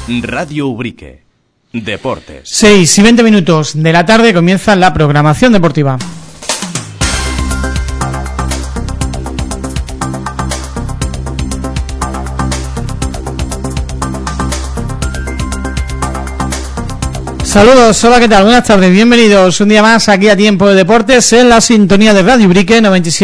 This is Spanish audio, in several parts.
Radio Ubrique. Deportes. 6:20 de la tarde comienza la programación deportiva. Saludos, hola, ¿qué tal? Buenas tardes, bienvenidos un día más aquí a Tiempo de Deportes en la sintonía de Radio Ubrique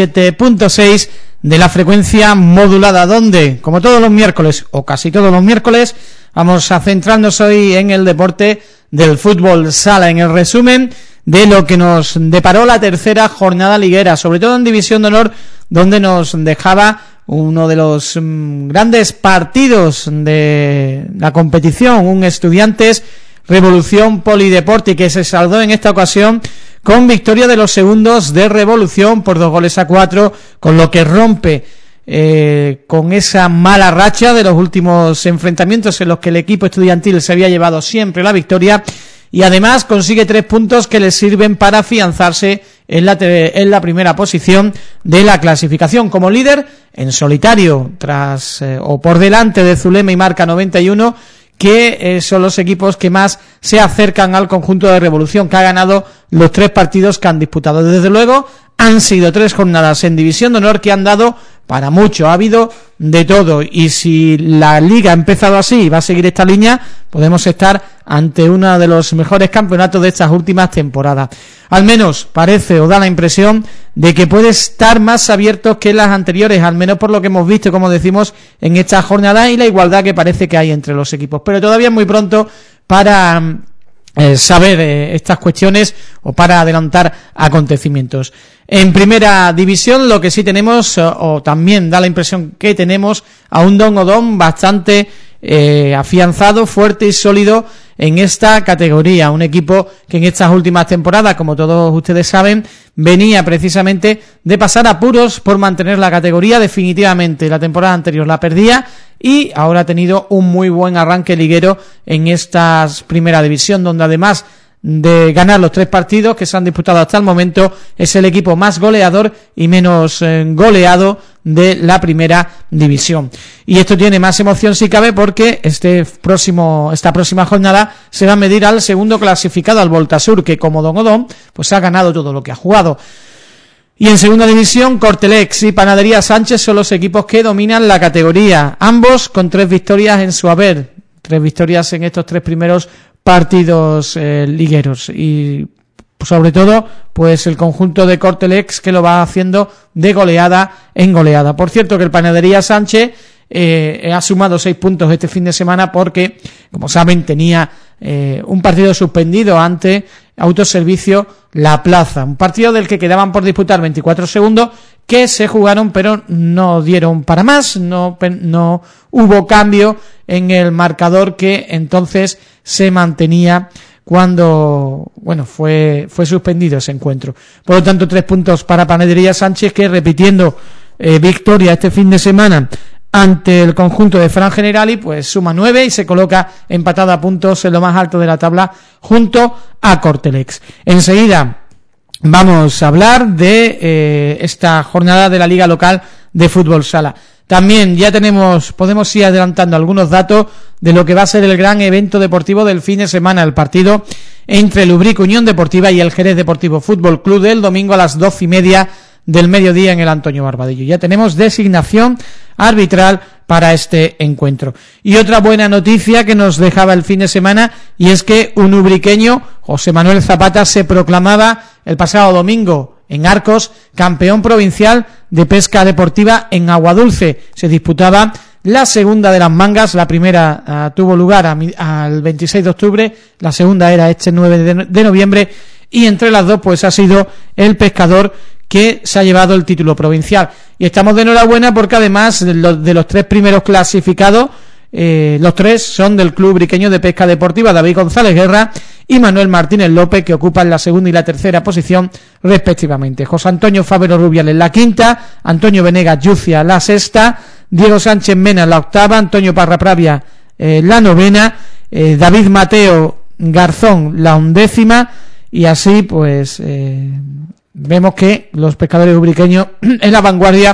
97.6 de la frecuencia modulada, donde, como todos los miércoles, o casi todos los miércoles, vamos a centrarnos hoy en el deporte del fútbol sala, en el resumen de lo que nos deparó la tercera jornada liguera, sobre todo en División de Honor, donde nos dejaba uno de los grandes partidos de la competición, un Estudiantes Revolución Polideporte, que se saldó en esta ocasión con victoria de los segundos de Revolución por 2-4, con lo que rompe con esa mala racha de los últimos enfrentamientos en los que el equipo estudiantil se había llevado siempre la victoria, y además consigue 3 puntos que le sirven para afianzarse en la primera posición de la clasificación como líder en solitario, tras o por delante de Zulema y Marca 91, que son los equipos que más se acercan al conjunto de Revolución, que ha ganado los 3 partidos que han disputado. Desde luego han sido 3 jornadas en División de Honor que han dado para mucho, ha habido de todo, y si la liga ha empezado así y va a seguir esta línea, podemos estar ante uno de los mejores campeonatos de estas últimas temporadas. Al menos parece o da la impresión de que puede estar más abierto que las anteriores, al menos por lo que hemos visto, como decimos, en esta jornada y la igualdad que parece que hay entre los equipos. Pero todavía es muy pronto para saber estas cuestiones o para adelantar acontecimientos. En primera división lo que sí tenemos, o también da la impresión que tenemos, a un Don Odón bastante afianzado, fuerte y sólido en esta categoría, un equipo que en estas últimas temporadas, como todos ustedes saben, venía precisamente de pasar apuros por mantener la categoría. Definitivamente la temporada anterior la perdía y ahora ha tenido un muy buen arranque liguero en esta primera división, donde además de ganar los 3 partidos que se han disputado hasta el momento, es el equipo más goleador y menos goleado de la primera división. Y esto tiene más emoción si cabe, porque esta próxima jornada se va a medir al segundo clasificado, al Voltasur, que como Don Odón pues ha ganado todo lo que ha jugado. Y en segunda división, Cortelex y Panadería Sánchez son los equipos que dominan la categoría, ambos con 3 victorias en su haber, 3 victorias en estos 3 primeros partidos ligueros, y sobre todo pues el conjunto de Cortelex, que lo va haciendo de goleada en goleada. Por cierto, que el Panadería Sánchez ha sumado 6 puntos este fin de semana porque, como saben, tenía un partido suspendido ante Autoservicio La Plaza, un partido del que quedaban por disputar 24 segundos que se jugaron pero no dieron para más, no hubo cambio en el marcador que entonces se mantenía cuando fue suspendido ese encuentro. Por lo tanto, 3 puntos para Panadería Sánchez, que repitiendo victoria este fin de semana ante el conjunto de Fran Generali, pues suma 9 y se coloca empatado a puntos en lo más alto de la tabla junto a Cortelex. Enseguida vamos a hablar de esta jornada de la Liga Local de Fútbol Sala. También ya podemos ir adelantando algunos datos de lo que va a ser el gran evento deportivo del fin de semana, el partido entre el Ubrique Unión Deportiva y el Jerez Deportivo Fútbol Club del domingo a las 12:30 del mediodía en el Antonio Barbadillo. Ya tenemos designación arbitral para este encuentro. Y otra buena noticia que nos dejaba el fin de semana, y es que un ubriqueño, José Manuel Zapata, se proclamaba el pasado domingo en Arcos campeón provincial de pesca deportiva en agua dulce. Se disputaba la segunda de las mangas, la primera tuvo lugar al 26 de octubre, la segunda era este 9 de noviembre, y entre las dos pues ha sido el pescador que se ha llevado el título provincial. Y estamos de enhorabuena porque además de los 3 primeros clasificados, los 3 son del Club Ubriqueño de Pesca Deportiva, David González Guerra y Manuel Martínez López, que ocupan la segunda y la tercera posición respectivamente. José Antonio Fabero Rubiales la quinta, Antonio Venegas Yucia la sexta, Diego Sánchez Mena la octava, Antonio Parra Pravia la novena, David Mateo Garzón la 11ª, y así pues vemos que los pescadores ubriqueños en la vanguardia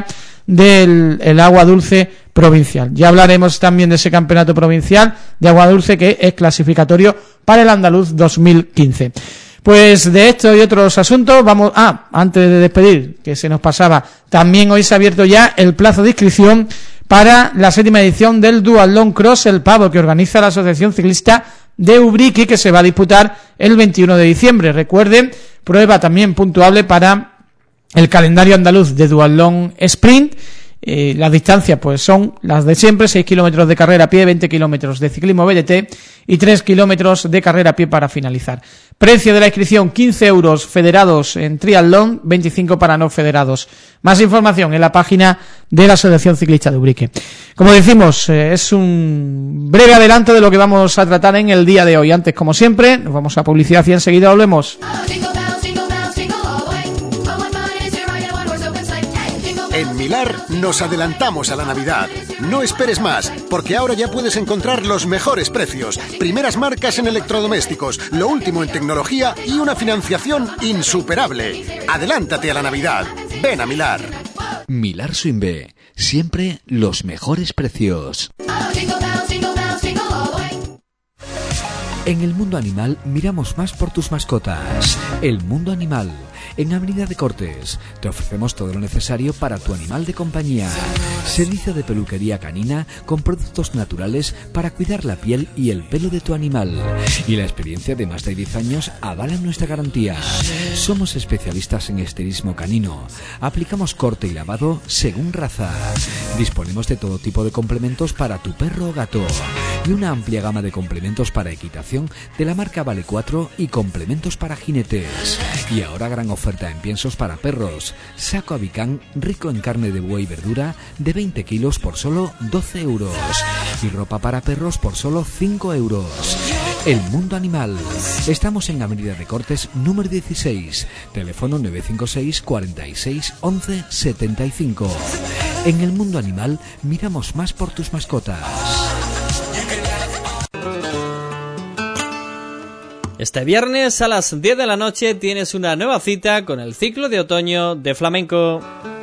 del el agua dulce provincial. Ya hablaremos también de ese campeonato provincial de agua dulce que es clasificatorio para el Andaluz 2015. Pues de esto y otros asuntos vamos... antes de despedir, que se nos pasaba, también hoy se ha abierto ya el plazo de inscripción para la 7ª edición del Duatlón Cross El Pavo, que organiza la Asociación Ciclista de Ubrique, que se va a disputar el 21 de diciembre. Recuerden, prueba también puntuable para el calendario andaluz de Duatlón Sprint. Las distancias pues son las de siempre: 6 kilómetros de carrera a pie, 20 kilómetros de ciclismo VTT y 3 kilómetros de carrera a pie para finalizar. Precio de la inscripción: 15 euros federados en triatlón, 25 para no federados. Más información en la página de la Asociación Ciclista de Ubrique. Como decimos, es un breve adelanto de lo que vamos a tratar en el día de hoy. Antes, como siempre, nos vamos a publicidad y enseguida volvemos. En Milar nos adelantamos a la Navidad. No esperes más, porque ahora ya puedes encontrar los mejores precios, primeras marcas en electrodomésticos, lo último en tecnología y una financiación insuperable. Adelántate a la Navidad. Ven a Milar. Milar Swinbe, siempre los mejores precios. En el mundo animal miramos más por tus mascotas. El mundo animal. En Avenida de Cortes te ofrecemos todo lo necesario para tu animal de compañía. Servicio de peluquería canina con productos naturales para cuidar la piel y el pelo de tu animal. Y la experiencia de más de 10 años avala nuestra garantía. Somos especialistas en esterismo canino. Aplicamos corte y lavado según raza. Disponemos de todo tipo de complementos para tu perro o gato. Y una amplia gama de complementos para equitación de la marca Vale 4 y complementos para jinetes. Y ahora gran oferta en piensos para perros. Saco Abicán rico en carne de buey y verdura de 20 kilos por solo 12 euros. Y ropa para perros por solo 5 euros. El mundo animal. Estamos en Avenida de Cortes número 16. Teléfono 956 46 11 75. En el mundo animal miramos más por tus mascotas. Este viernes a las 10 de la noche tienes una nueva cita con el ciclo de otoño de flamenco.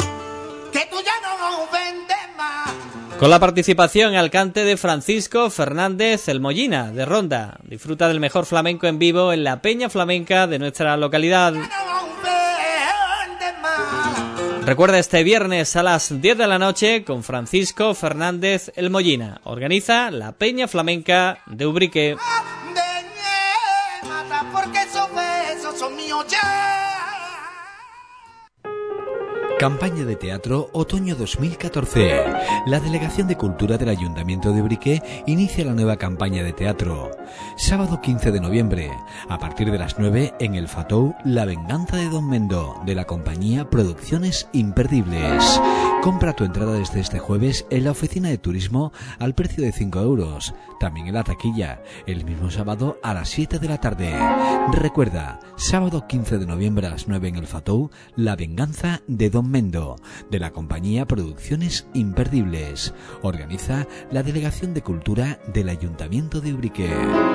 Con la participación al cante de Francisco Fernández El Mollina, de Ronda. Disfruta del mejor flamenco en vivo en la Peña Flamenca de nuestra localidad. Recuerda, este viernes a las 10 de la noche con Francisco Fernández El Mollina. Organiza la Peña Flamenca de Ubrique. Campaña de teatro Otoño 2014. La Delegación de Cultura del Ayuntamiento de Ubrique inicia la nueva campaña de teatro. Sábado 15 de noviembre, a partir de las 9 en el Fatou La Venganza de Don Mendo, de la compañía Producciones Imperdibles. Compra tu entrada desde este jueves en la oficina de turismo al precio de 5 euros. También en la taquilla, el mismo sábado a las 7 de la tarde. Recuerda, sábado 15 de noviembre a las 9 en el Fatou, La Venganza de Don Mendo, de la compañía Producciones Imperdibles. Organiza la Delegación de Cultura del Ayuntamiento de Ubrique.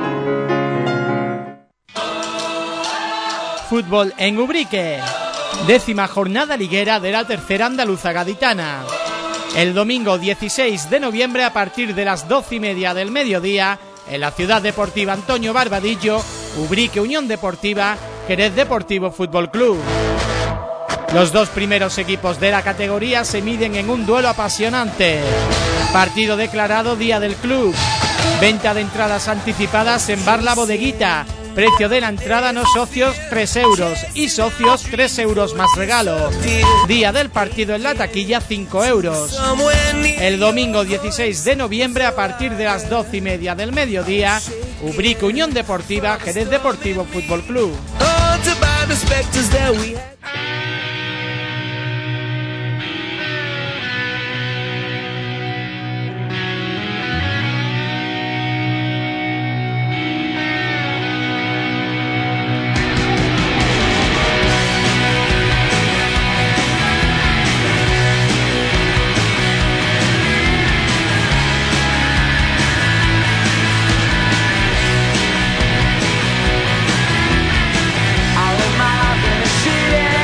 Fútbol en Ubrique. 10ª jornada liguera de la tercera andaluza gaditana. El domingo 16 de noviembre a partir de las 12:30 del mediodía en la Ciudad Deportiva Antonio Barbadillo, Ubrique Unión Deportiva, Jerez Deportivo Fútbol Club. Los dos primeros equipos de la categoría se miden en un duelo apasionante. Partido declarado Día del Club. Venta de entradas anticipadas en Bar La Bodeguita. Precio de la entrada no socios 3 euros y socios 3 euros más regalo. Día del partido en la taquilla 5 euros. El domingo 16 de noviembre a partir de las 12:30 del mediodía, Ubrique Unión Deportiva, Jerez Deportivo Fútbol Club. I live my life in the city.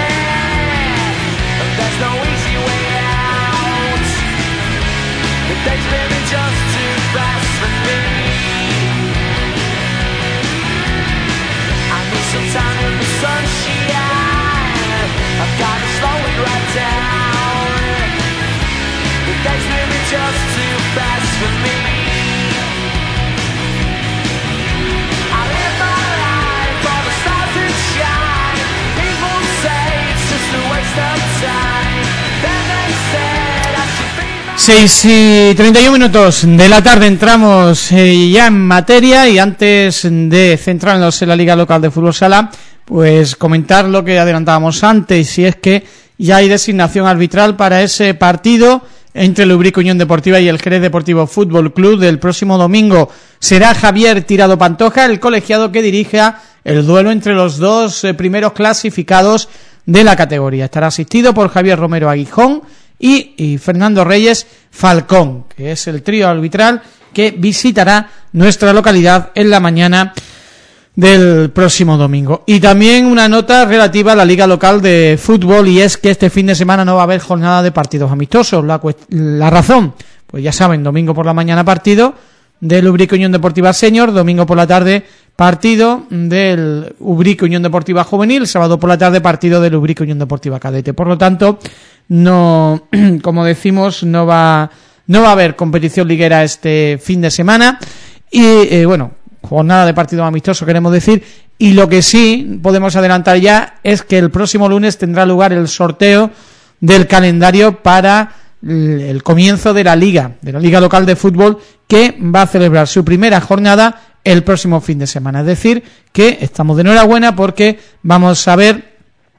Seis y 31 minutos de la tarde entramos ya en materia, y antes de centrarnos en la Liga Local de Fútbol Sala, pues comentar lo que adelantábamos antes, y es que ya hay designación arbitral para ese partido entre el Ubrique Unión Deportiva y el Jerez Deportivo Fútbol Club del próximo domingo. Será Javier Tirado Pantoja, el colegiado que dirija el duelo entre los dos primeros clasificados de la categoría. Estará asistido por Javier Romero Aguijón y Fernando Reyes Falcón, que es el trío arbitral que visitará nuestra localidad en la mañana del próximo domingo. Y también una nota relativa a la Liga Local de Fútbol, y es que este fin de semana no va a haber jornada de partidos amistosos. La razón, pues ya saben, domingo por la mañana partido del Ubrique Unión Deportiva Senior, domingo por la tarde partido del Ubrique Unión Deportiva Juvenil, sábado por la tarde partido del Ubrique Unión Deportiva Cadete. Por lo tanto, no, como decimos, no va a haber competición liguera este fin de semana, y bueno, jornada de partido amistoso queremos decir. Y lo que sí podemos adelantar ya es que el próximo lunes tendrá lugar el sorteo del calendario para el comienzo de la Liga Local de Fútbol, que va a celebrar su primera jornada el próximo fin de semana. Es decir, que estamos de enhorabuena porque vamos a ver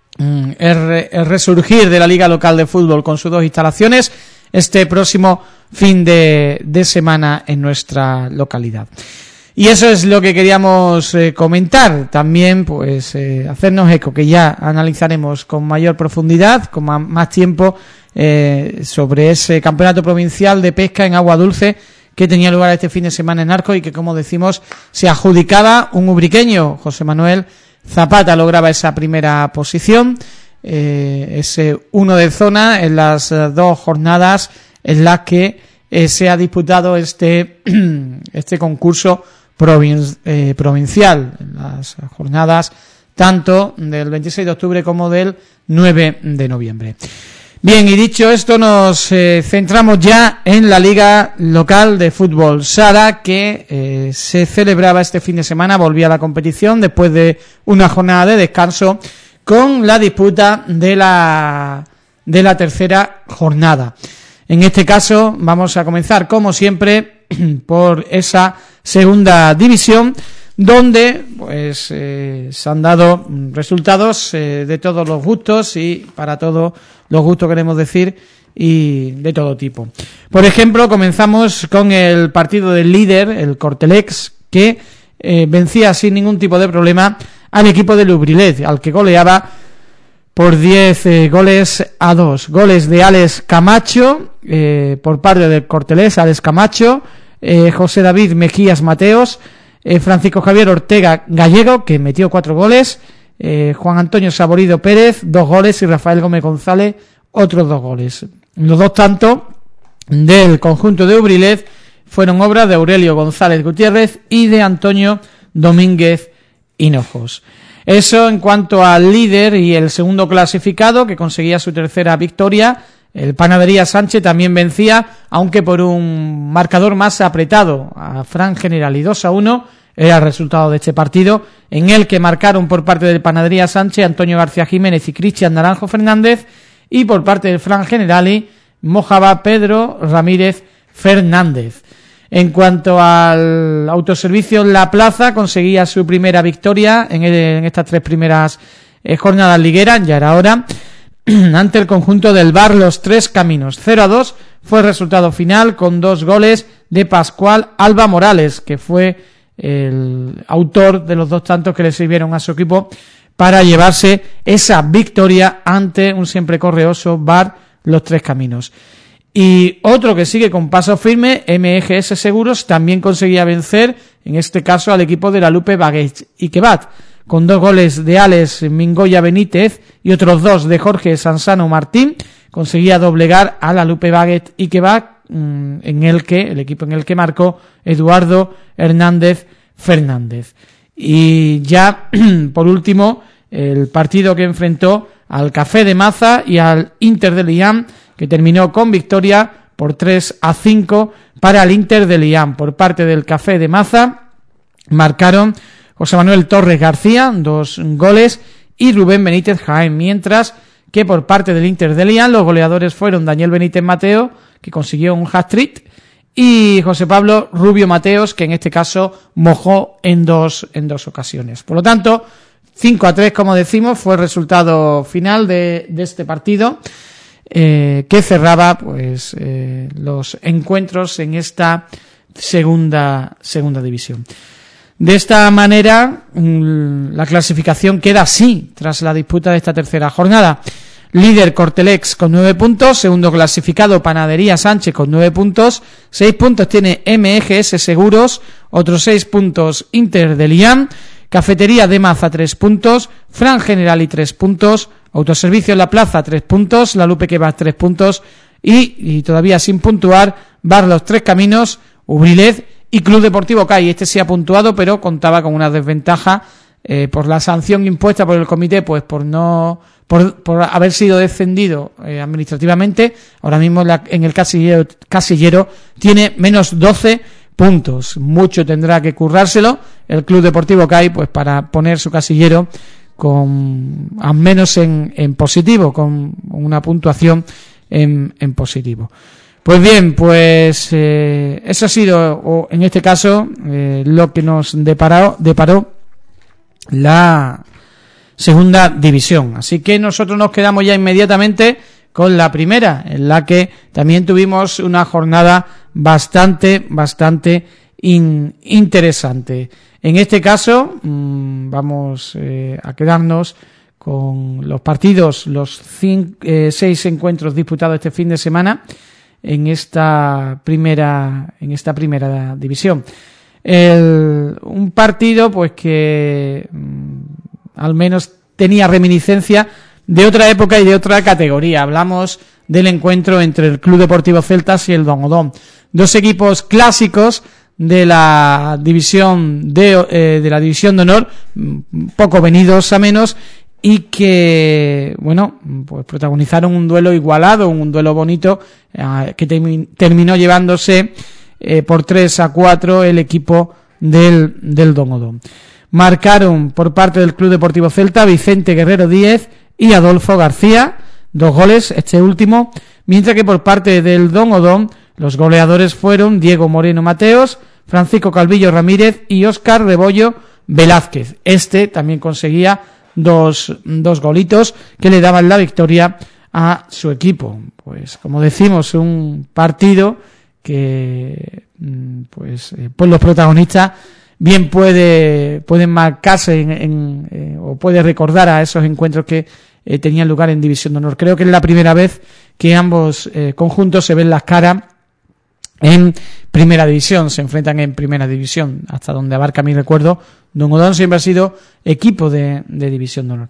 el resurgir de la Liga Local de Fútbol con sus dos instalaciones este próximo fin de semana en nuestra localidad. Y eso es lo que queríamos comentar. También pues hacernos eco, que ya analizaremos con mayor profundidad, con más tiempo, sobre ese campeonato provincial de pesca en agua dulce que tenía lugar este fin de semana en Arcos, y que, como decimos, se adjudicaba un ubriqueño. José Manuel Zapata lograba esa primera posición, ese 1 de zona en las dos jornadas en las que se ha disputado este concurso provincial, en las jornadas tanto del 26 de octubre como del 9 de noviembre. Bien, y dicho esto, nos centramos ya en la Liga Local de Fútbol Sala, que se celebraba este fin de semana. Volvía a la competición después de una jornada de descanso, con la disputa de la tercera jornada. En este caso vamos a comenzar, como siempre, por esa segunda división, donde pues se han dado resultados de todos los gustos, y para todos los gustos queremos decir, y de todo tipo. Por ejemplo, comenzamos con el partido del líder, el Cortelex, que vencía sin ningún tipo de problema al equipo del Ubrilet, al que goleaba por 10 goles a 2. Goles de Alex Camacho, por parte del Cortelex, Alex Camacho, José David Mejías Mateos, Francisco Javier Ortega Gallego, que metió 4 goles, Juan Antonio Saborido Pérez, 2 goles, y Rafael Gómez González, otros 2 goles. Los dos tantos del conjunto de Ubrilet fueron obras de Aurelio González Gutiérrez y de Antonio Domínguez Hinojos. Eso en cuanto al líder. Y el segundo clasificado, que conseguía su tercera victoria, el Panadería Sánchez, también vencía, aunque por un marcador más apretado, a Fran General, y 2-1 era el resultado de este partido, en el que marcaron por parte del Panadería Sánchez Antonio García Jiménez y Cristian Naranjo Fernández, y por parte del Fran Generali mojaba Pedro Ramírez Fernández. En cuanto al Autoservicio La Plaza, conseguía su primera victoria en estas 3 primeras jornadas ligueras, ya era hora, ante el conjunto del Bar Los Tres Caminos. 0-2 fue el resultado final, con 2 goles de Pascual Alba Morales, que fue el autor de los 2 tantos que le sirvieron a su equipo para llevarse esa victoria ante un siempre correoso Bar Los Tres Caminos. Y otro que sigue con paso firme, MGS Seguros, también conseguía vencer, en este caso al equipo de la Lupe Baguette y Kebat, con 2 goles de Alex Mingoya Benítez y otros 2 de Jorge Sansano Martín. Conseguía doblegar a la Lupe Baguette y Kebat en el que marcó Eduardo Hernández Fernández. Y ya, por último, el partido que enfrentó al Café de Maza y al Inter de Liam, que terminó con victoria por 3-5 para el Inter de Liam. Por parte del Café de Maza marcaron José Manuel Torres García, 2 goles, y Rubén Benítez Jaén, mientras que por parte del Inter de Liam los goleadores fueron Daniel Benítez Mateo, que consiguió un hat-trick, y José Pablo Rubio Mateos, que en este caso mojó en dos ocasiones. Por lo tanto, 5-3, como decimos, fue el resultado final de este partido, que cerraba pues los encuentros en esta segunda división. De esta manera, la clasificación queda así tras la disputa de esta tercera jornada. Líder Cortelex con 9 puntos, segundo clasificado Panadería Sánchez con 9 puntos, 6 puntos tiene MGS Seguros, otros 6 puntos Inter de Liam, Cafetería de Maza 3 puntos, Fran Generali 3 puntos, Autoservicio La Plaza 3 puntos, La Lupe Kebab 3 puntos y todavía sin puntuar Bar Los Tres Caminos, Ubrilez y Club Deportivo CAI. Este sí ha puntuado, pero contaba con una desventaja por la sanción impuesta por el comité, pues por haber sido descendido administrativamente. Ahora mismo en el casillero tiene menos 12 puntos. Mucho tendrá que currárselo el Club Deportivo CAI pues para poner su casillero con al menos en positivo, con una puntuación en positivo. Pues bien, pues eso ha sido, en este caso, lo que nos deparó la segunda división. Así que nosotros nos quedamos ya inmediatamente con la primera, en la que también tuvimos una jornada bastante interesante. En este caso, vamos a quedarnos con los partidos, los 6 encuentros disputados este fin de semana en esta primera división. Un partido pues que al menos tenía reminiscencia de otra época y de otra categoría. Hablamos del encuentro entre el Club Deportivo Celtas y el Don Odón, 2 equipos clásicos de la división de división de honor, poco venidos a menos, y que bueno, pues protagonizaron un duelo igualado, un duelo bonito, que terminó llevándose por 3-4 el equipo del Don Odón. Marcaron por parte del Club Deportivo Celta Vicente Guerrero Díez y Adolfo García, 2 goles, este último, mientras que por parte del Don Odón los goleadores fueron Diego Moreno Mateos, Francisco Calvillo Ramírez y Óscar Rebollo Velázquez. Este también conseguía dos golitos que le daban la victoria a su equipo. Pues como decimos, un partido que pues los protagonistas bien pueden marcarse o puede recordar a esos encuentros que tenían lugar en División de Honor. Creo que es la primera vez que ambos conjuntos se ven las caras en Primera División, se enfrentan en Primera División, hasta donde abarca mi recuerdo. Don Odón siempre ha sido equipo de División de Honor.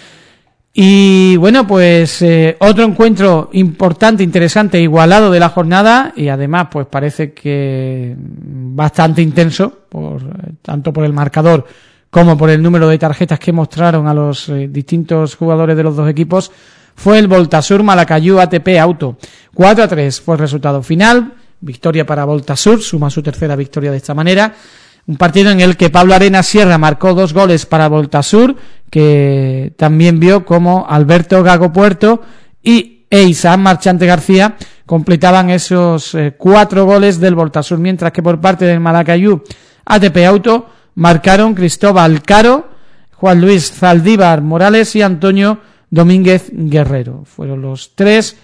Y bueno, pues otro encuentro importante, interesante, igualado de la jornada, y además pues parece que bastante intenso, tanto por el marcador como por el número de tarjetas que mostraron a los distintos jugadores de los dos equipos, fue el Voltasur Malacayú ATP Auto. 4-3 fue el resultado final, victoria para Voltasur, suma su tercera victoria de esta manera. Un partido en el que Pablo Arena Sierra marcó 2 goles para Voltasur, que también vio como Alberto Gago Puerto y Isaac Marchante García completaban esos 4 goles del Voltasur, mientras que por parte del Malacayú ATP Auto marcaron Cristóbal Caro, Juan Luis Zaldívar Morales y Antonio Domínguez Guerrero. Fueron los 3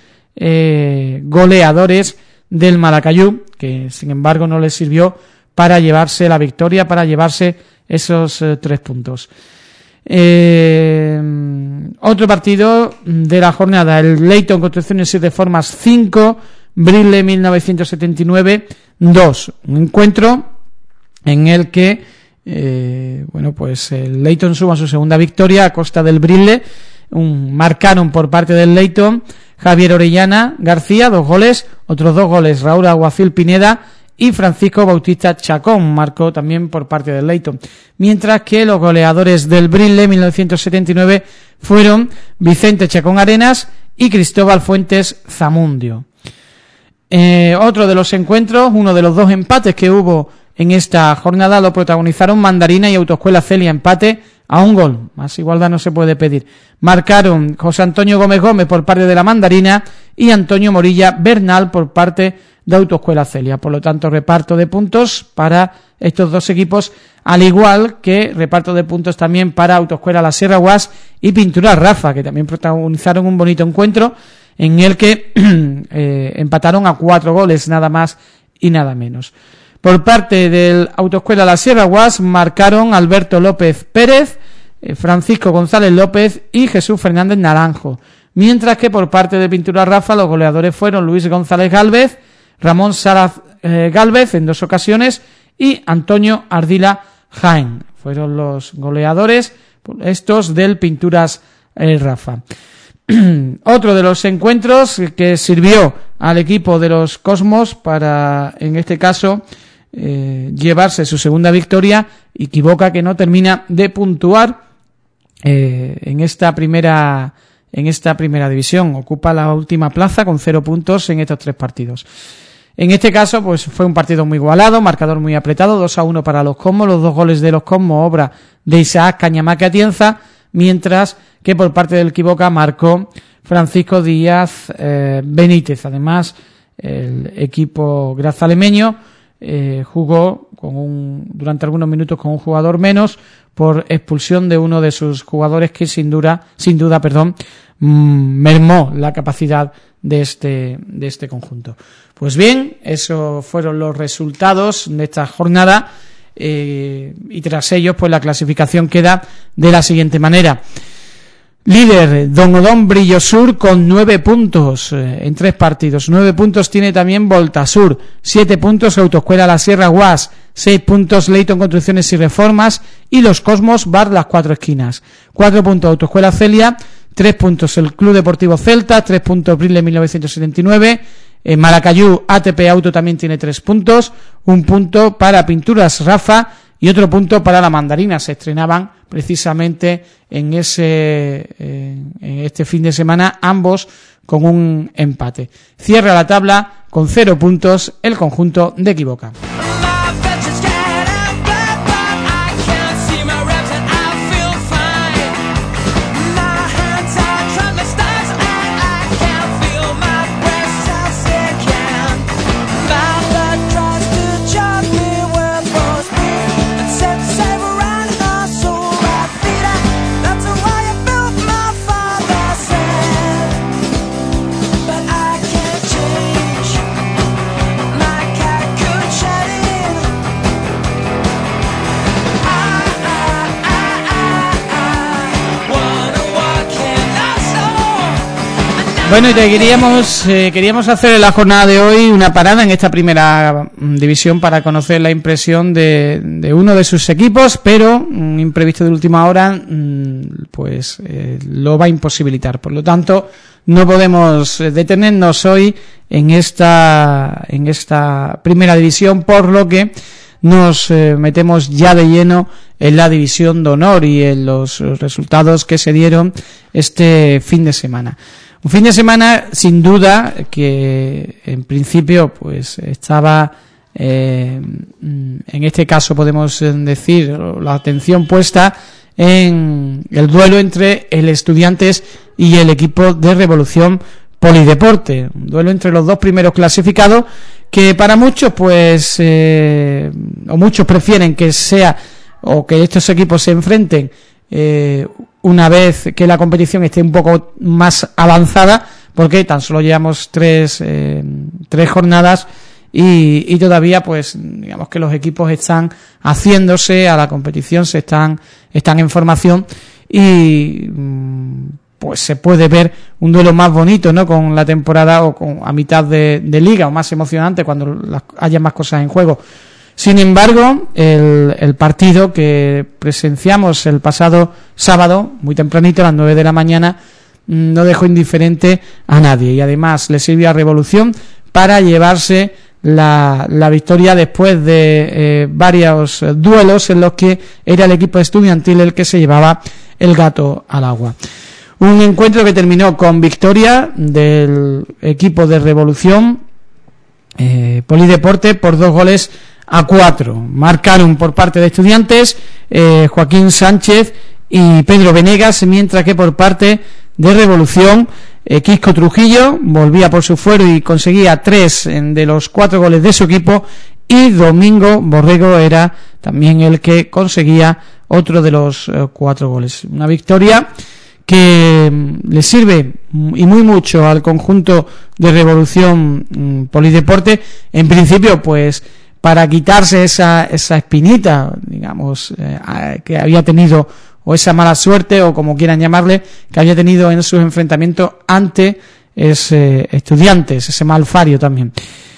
goleadores del Malacayú, que sin embargo no les sirvió para llevarse la victoria, para llevarse esos 3 puntos. Otro partido de la jornada, el Leyton Construcciones y Reformas 5, Brille 1979 2. Un encuentro en el que bueno, pues el Leyton suma su segunda victoria a costa del Brille, marcaron por parte del Leyton Javier Orellana García, 2 goles, otros 2 goles Raúl Aguacil Pineda y Francisco Bautista Chacón, marcó también por parte del Leyton. Mientras que los goleadores del Brinley 1979 fueron Vicente Chacón Arenas y Cristóbal Fuentes Zamundio. Otro de los encuentros, uno de los 2 empates que hubo en esta jornada, lo protagonizaron Mandarina y Autoescuela Celia, empate a 1 gol, más igualdad no se puede pedir. Marcaron José Antonio Gómez Gómez por parte de la Mandarina y Antonio Morilla Bernal por parte de Autoescuela Celia. Por lo tanto, reparto de puntos para estos 2 equipos, al igual que reparto de puntos también para Autoescuela La Sierra Guas y Pintura Rafa, que también protagonizaron un bonito encuentro en el que empataron a 4 goles, nada más y nada menos. Por parte del Autoescuela La Sierra Guas marcaron Alberto López Pérez, Francisco González López y Jesús Fernández Naranjo. Mientras que por parte de Pintura Rafa los goleadores fueron Luis González Gálvez, Ramón Saraz Gálvez en 2 ocasiones y Antonio Ardila Jaén. Fueron los goleadores estos del Pinturas Rafa. Otro de los encuentros que sirvió al equipo de los Cosmos para, en este caso, llevarse su segunda victoria, y Quiboca, que no termina de puntuar en esta primera división. Ocupa la última plaza con 0 puntos en estos 3 partidos. En este caso, pues fue un partido muy igualado, marcador muy apretado, 2-1 para los Cosmos, los 2 goles de los Cosmos, obra de Isaac Cañamaque Atienza, mientras que por parte del Quiboca marcó Francisco Díaz Benítez. Además, el equipo grazalemeño jugó durante algunos minutos con un jugador menos por expulsión de uno de sus jugadores que sin duda mermó la capacidad de este conjunto. Pues bien, esos fueron los resultados de esta jornada, y tras ellos pues la clasificación queda de la siguiente manera. Líder Don Odón Brillosur con 9 puntos en 3 partidos. 9 puntos tiene también Voltasur, 7 puntos Autoescuela La Sierra Guas, 6 puntos Leyton Construcciones y Reformas y los Cosmos Bar Las Cuatro Esquinas. 4 puntos Autoescuela Celia, 3 puntos el Club Deportivo Celta, 3 puntos Brinley 1979, Maracayú ATP Auto también tiene 3 puntos, 1 punto para Pinturas Rafa y otro punto para la Mandarina. Se estrenaban precisamente en este fin de semana, ambos con un empate. Cierra la tabla con 0 puntos el conjunto de Quiboca. Bueno, y queríamos hacer en la jornada de hoy una parada en esta primera división para conocer la impresión de uno de sus equipos, pero un imprevisto de última hora pues lo va a imposibilitar. Por lo tanto, no podemos detenernos hoy en esta primera división, por lo que nos metemos ya de lleno en la división de honor y en los resultados que se dieron este fin de semana. Un fin de semana sin duda que en principio pues estaba en este caso podemos decir la atención puesta en el duelo entre el Estudiantes y el equipo de Revolución Polideporte, un duelo entre los 2 primeros clasificados que para muchos pues o muchos prefieren que sea o que estos equipos se enfrenten una vez que la competición esté un poco más avanzada, porque tan solo llevamos tres jornadas y todavía pues digamos que los equipos están haciéndose a la competición, están en formación y pues se puede ver un duelo más bonito, ¿no? Con la temporada o a mitad de liga, o más emocionante cuando haya más cosas en juego. Sin embargo, el partido que presenciamos el pasado sábado, muy tempranito, a las 9 de la mañana, no dejó indiferente a nadie, y además le sirvió a Revolución para llevarse la victoria después de varios duelos en los que era el equipo estudiantil el que se llevaba el gato al agua. Un encuentro que terminó con victoria del equipo de Revolución Polideporte por 2-4. Marcaron por parte de Estudiantes Joaquín Sánchez y Pedro Venegas, mientras que por parte de Revolución Quisco Trujillo volvía por su fuero y conseguía 3 de los 4 goles de su equipo, y Domingo Borrego era también el que conseguía otro de los 4 goles. Una victoria que le sirve y muy mucho al conjunto de Revolución Polideporte, en principio pues para quitarse esa espinita, digamos, que había tenido, o esa mala suerte, o como quieran llamarle, que había tenido en sus enfrentamientos ante Estudiantes, ese malfario también.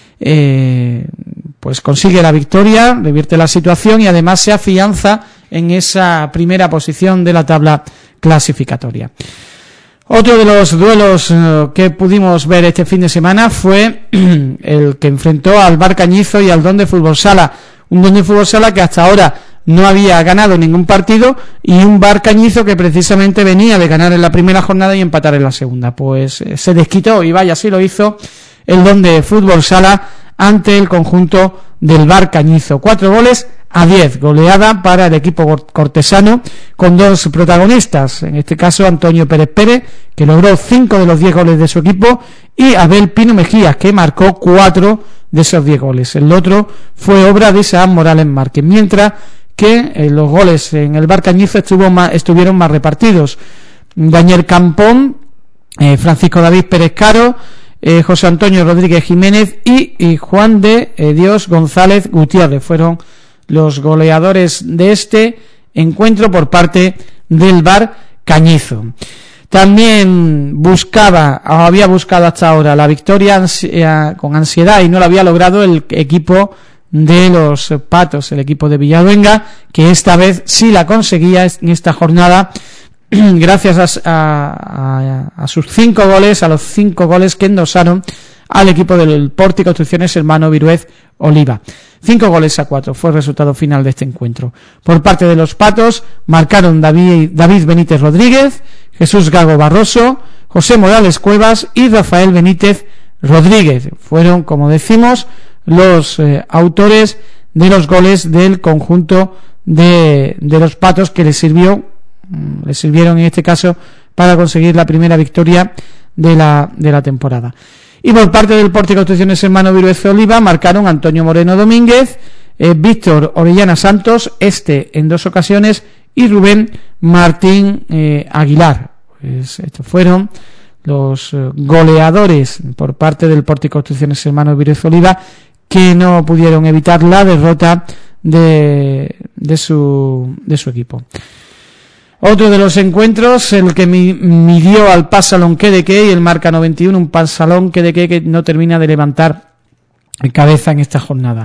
Pues consigue la victoria, revierte la situación y además se afianza en esa primera posición de la tabla clasificatoria. Otro de los duelos que pudimos ver este fin de semana fue el que enfrentó al Bar Cañizo y al Don de Fútbol Sala. Un Don de Fútbol Sala que hasta ahora no había ganado ningún partido, y un Bar Cañizo que precisamente venía de ganar en la primera jornada y empatar en la segunda. Pues se desquitó, y vaya, sí lo hizo el Don de Fútbol Sala ante el conjunto del Bar Cañizo. 4-10, goleada para el equipo cortesano, con 2 protagonistas, en este caso Antonio Pérez Pérez, que logró 5 de los 10 goles de su equipo, y Abel Pino Mejías, que marcó 4 de esos 10 goles. El otro fue obra de Isaac Morales Márquez, mientras que los goles en el Bar Cañizo estuvieron más repartidos. Daniel Campón, Francisco David Pérez Caro, José Antonio Rodríguez Jiménez y Juan de Dios González Gutiérrez fueron los goleadores de este encuentro por parte del Bar Cañizo. También había buscado hasta ahora la victoria con ansiedad, y no la había logrado el equipo de los Patos, el equipo de Villaluenga, que esta vez sí la conseguía en esta jornada, gracias a sus 5 goles, a los 5 goles que endosaron al equipo del Porti Construcciones Hermano Viruez Oliva. 5-4 fue el resultado final de este encuentro. Por parte de los Patos marcaron David Benítez Rodríguez, Jesús Gago Barroso, José Morales Cuevas y Rafael Benítez Rodríguez. Fueron, como decimos, los autores de los goles del conjunto de los Patos, que les sirvieron en este caso para conseguir la primera victoria de la temporada. Y por parte del Porti Construcciones Hermano Viruez Oliva marcaron Antonio Moreno Domínguez, Víctor Orellana Santos, en 2 ocasiones, y Rubén Martín Aguilar. Pues estos fueron los goleadores por parte del Porti Construcciones Hermano Viruez Oliva, que no pudieron evitar la derrota de su equipo. Otro de los encuentros, el que midió al Pasalón Quedeque y el Marca 91, un Pasalón Quedeque que no termina de levantar cabeza en esta jornada.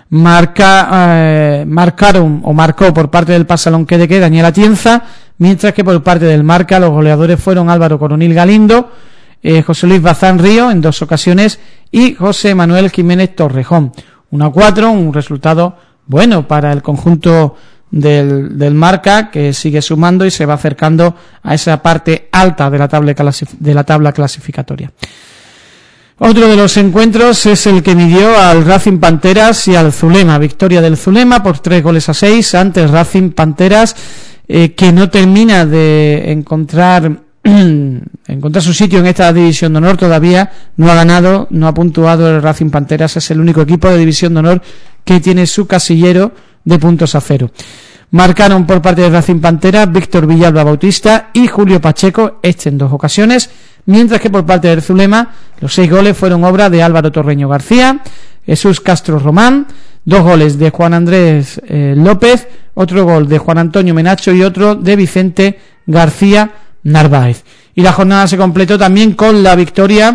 Marcó por parte del Pasalón Quedeque Daniel Atienza, mientras que por parte del Marca los goleadores fueron Álvaro Coronil Galindo, José Luis Bazán Río en 2 ocasiones y José Manuel Jiménez Torrejón. 1-4, un resultado bueno para el conjunto del Marca, que sigue sumando y se va acercando a esa parte alta de la tabla clasificatoria. Otro de los encuentros es el que midió al Racing Panteras y al Zulema. Victoria del Zulema por 3-6 ante el Racing Panteras, que no termina de encontrar su sitio en esta división de honor. Todavía no ha ganado, no ha puntuado el Racing Panteras. Es el único equipo de división de honor que tiene su casillero de puntos a 0. Marcaron por parte de Racing Panteras Víctor Villalba Bautista y Julio Pacheco, en 2 ocasiones, mientras que por parte del Zulema los 6 goles fueron obra de Álvaro Torreño García, Jesús Castro Román, 2 goles de Juan Andrés López, otro gol de Juan Antonio Menacho y otro de Vicente García Narváez. Y la jornada se completó también con la victoria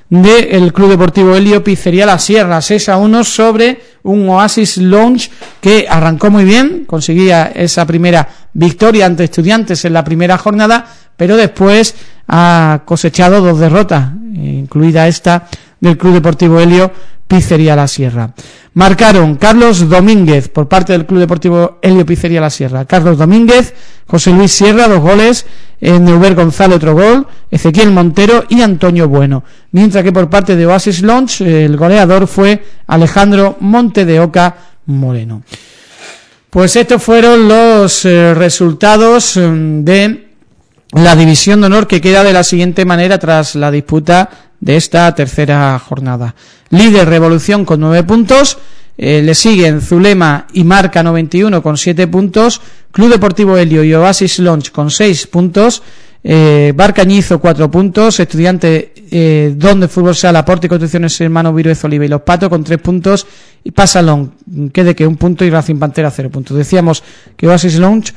del Club Deportivo Helio Pizzería La Sierra, 6-1 sobre un Oasis Lounge que arrancó muy bien, conseguía esa primera victoria ante Estudiantes en la primera jornada, pero después ha cosechado 2 derrotas, incluida esta del Club Deportivo Helio Pizzería La Sierra. Marcaron Carlos Domínguez por parte del Club Deportivo Helio Pizzería La Sierra, Carlos Domínguez, José Luis Sierra, 2 goles, Neuber González, otro gol, Ezequiel Montero y Antonio Bueno, mientras que por parte de Oasis Lounge el goleador fue Alejandro Monte de Oca Moreno. Pues estos fueron los resultados de la división de honor, que queda de la siguiente manera tras la disputa de esta tercera jornada. Líder Revolución con 9 puntos, le siguen Zulema y Marca 91 con 7 puntos, Club Deportivo Helio y Oasis Lounge con 6 puntos, Barcañizo 4 puntos, Estudiante Don de Fútbol Sala, Porte y Construcciones Hermanos Viruez Oliva y Los Patos con 3 puntos, y Pasalón, que 1 punto, y Racing Pantera 0 puntos. Decíamos que Oasis Lounge